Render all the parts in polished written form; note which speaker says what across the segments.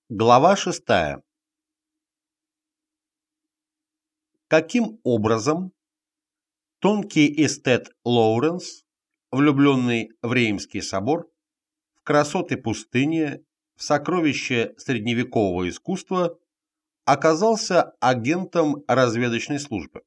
Speaker 1: Глава 6. Каким образом тонкий эстет Лоуренс, влюбленный в Реймский собор, в красоты пустыни, в сокровища средневекового искусства, оказался агентом разведочной службы?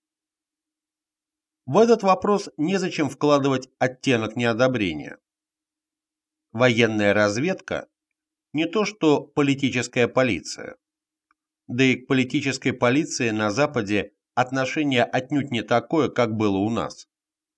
Speaker 1: В этот вопрос незачем вкладывать оттенок неодобрения. Военная разведка не то что политическая полиция. Да и к политической полиции на Западе отношение отнюдь не такое, как было у нас.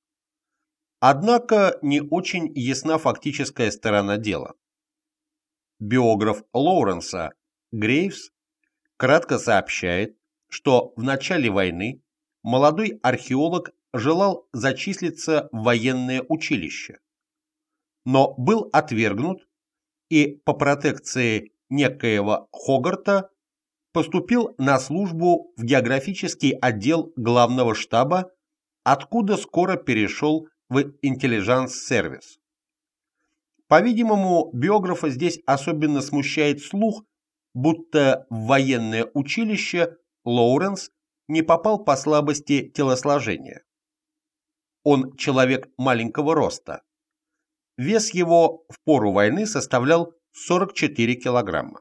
Speaker 1: Однако не очень ясна фактическая сторона дела. Биограф Лоуренса Грейвс кратко сообщает, что в начале войны молодой археолог желал зачислиться в военное училище, но был отвергнут и по протекции некоего Хогарта поступил на службу в географический отдел главного штаба, откуда скоро перешел в интеллиженс-сервис. По-видимому, биографа здесь особенно смущает слух, будто в военное училище Лоуренс не попал по слабости телосложения. Он человек маленького роста. Вес его в пору войны составлял 44 килограмма.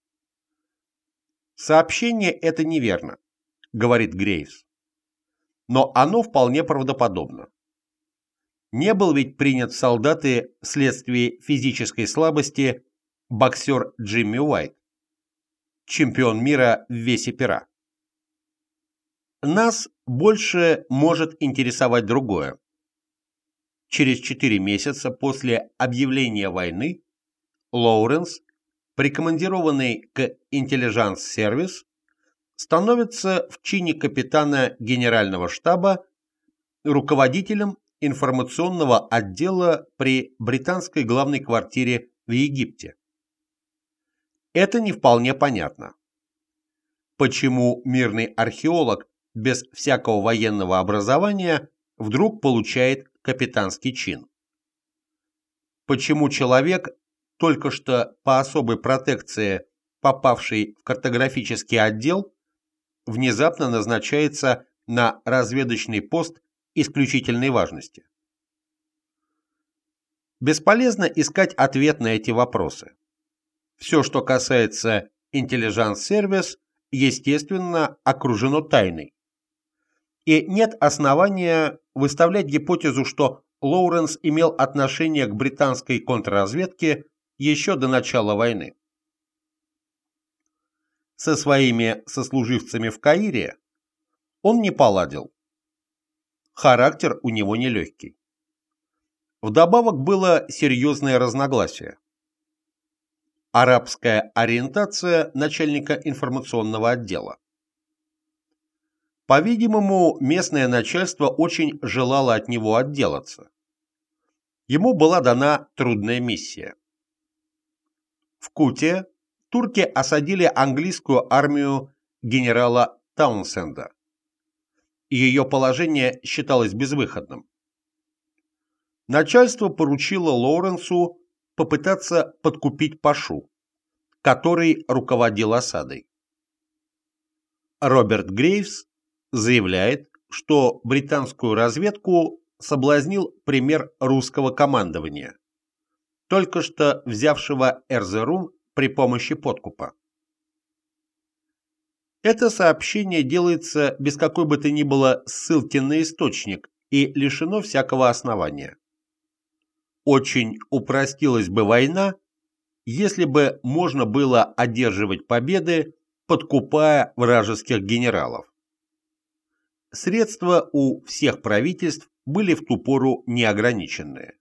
Speaker 1: Сообщение это неверно, говорит Грейвс, но оно вполне правдоподобно. Не был ведь принят в солдаты вследствие физической слабости боксер Джимми Уайт, чемпион мира в весе пера. Нас больше может интересовать другое. Через 4 месяца после объявления войны Лоуренс, прикомандированный к интеллиженс-сервис, становится в чине капитана генерального штаба руководителем информационного отдела при британской главной квартире в Египте. Это не вполне понятно. Почему мирный археолог без всякого военного образования вдруг получает капитанский чин? Почему человек, только что по особой протекции попавший в картографический отдел, внезапно назначается на разведочный пост исключительной важности? Бесполезно искать ответ на эти вопросы. Все, что касается интеллиженс-сервис, естественно, окружено тайной. И нет основания выставлять гипотезу, что Лоуренс имел отношение к британской контрразведке еще до начала войны. Со своими сослуживцами в Каире он не поладил. Характер у него нелегкий. Вдобавок было серьезное разногласие. Арабская ориентация начальника информационного отдела. По-видимому, местное начальство очень желало от него отделаться. Ему была дана трудная миссия. В Куте турки осадили английскую армию генерала Таунсенда. Ее положение считалось безвыходным. Начальство поручило Лоуренсу попытаться подкупить пашу, который руководил осадой. Роберт Грейвс заявляет, что британскую разведку соблазнил пример русского командования, только что взявшего Эрзерум при помощи подкупа. Это сообщение делается без какой бы то ни было ссылки на источник и лишено всякого основания. Очень упростилась бы война, если бы можно было одерживать победы, подкупая вражеских генералов. Средства у всех правительств были в ту пору неограниченные.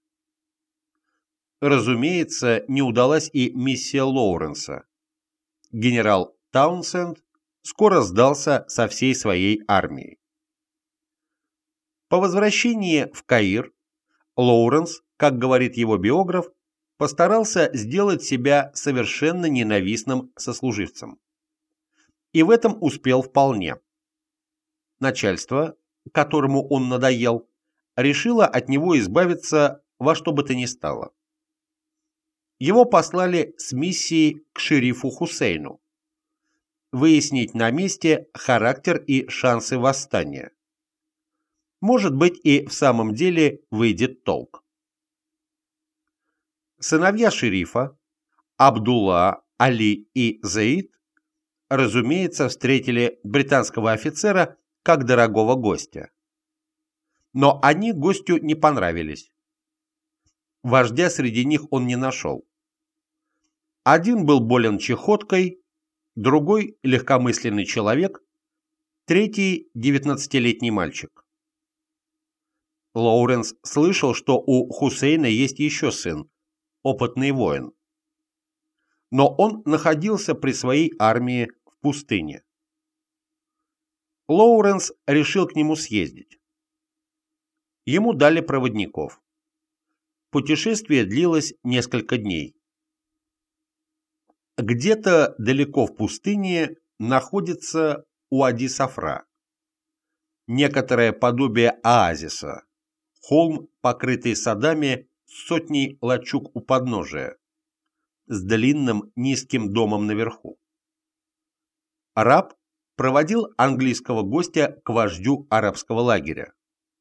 Speaker 1: Разумеется, не удалась и миссия Лоуренса. Генерал Таунсенд скоро сдался со всей своей армией. По возвращении в Каир Лоуренс, как говорит его биограф, постарался сделать себя совершенно ненавистным сослуживцем. И в этом успел вполне. Начальство, которому он надоел, решило от него избавиться во что бы то ни стало. Его послали с миссией к шерифу Хусейну выяснить на месте характер и шансы восстания. Может быть, и в самом деле выйдет толк. Сыновья шерифа, Абдулла, Али и Заид, разумеется, встретили британского офицера как дорогого гостя. Но они гостю не понравились. Вождя среди них он не нашел. Один был болен чехоткой, другой – легкомысленный человек, третий – 19-летний мальчик. Лоуренс слышал, что у Хусейна есть еще сын, опытный воин. Но он находился при своей армии в пустыне. Лоуренс решил к нему съездить. Ему дали проводников. Путешествие длилось несколько дней. Где-то далеко в пустыне находится Уади-Сафра, некоторое подобие оазиса, холм, покрытый садами с сотней лачуг у подножия, с длинным низким домом наверху. Раб проводил английского гостя к вождю арабского лагеря.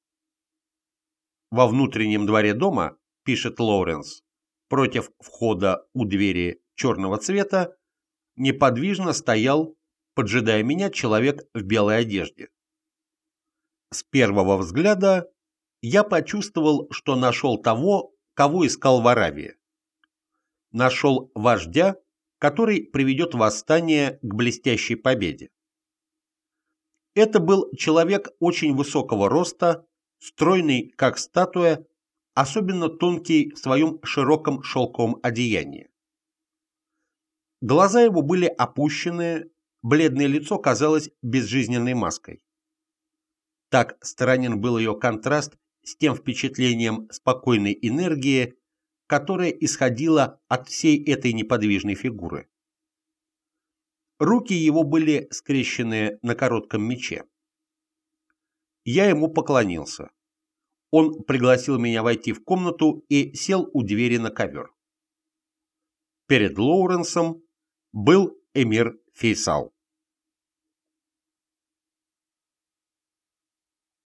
Speaker 1: Во внутреннем дворе дома, пишет Лоуренс, против входа у двери черного цвета, неподвижно стоял, поджидая меня, человек в белой одежде. С первого взгляда я почувствовал, что нашел того, кого искал в Аравии. Нашел вождя, который приведет восстание к блестящей победе. Это был человек очень высокого роста, стройный, как статуя, особенно тонкий в своем широком шелковом одеянии. Глаза его были опущенные, бледное лицо казалось безжизненной маской. Так странен был ее контраст с тем впечатлением спокойной энергии, которое исходило от всей этой неподвижной фигуры. Руки его были скрещены на коротком мече. Я ему поклонился. Он пригласил меня войти в комнату и сел у двери на ковер. Перед Лоуренсом был эмир Фейсал.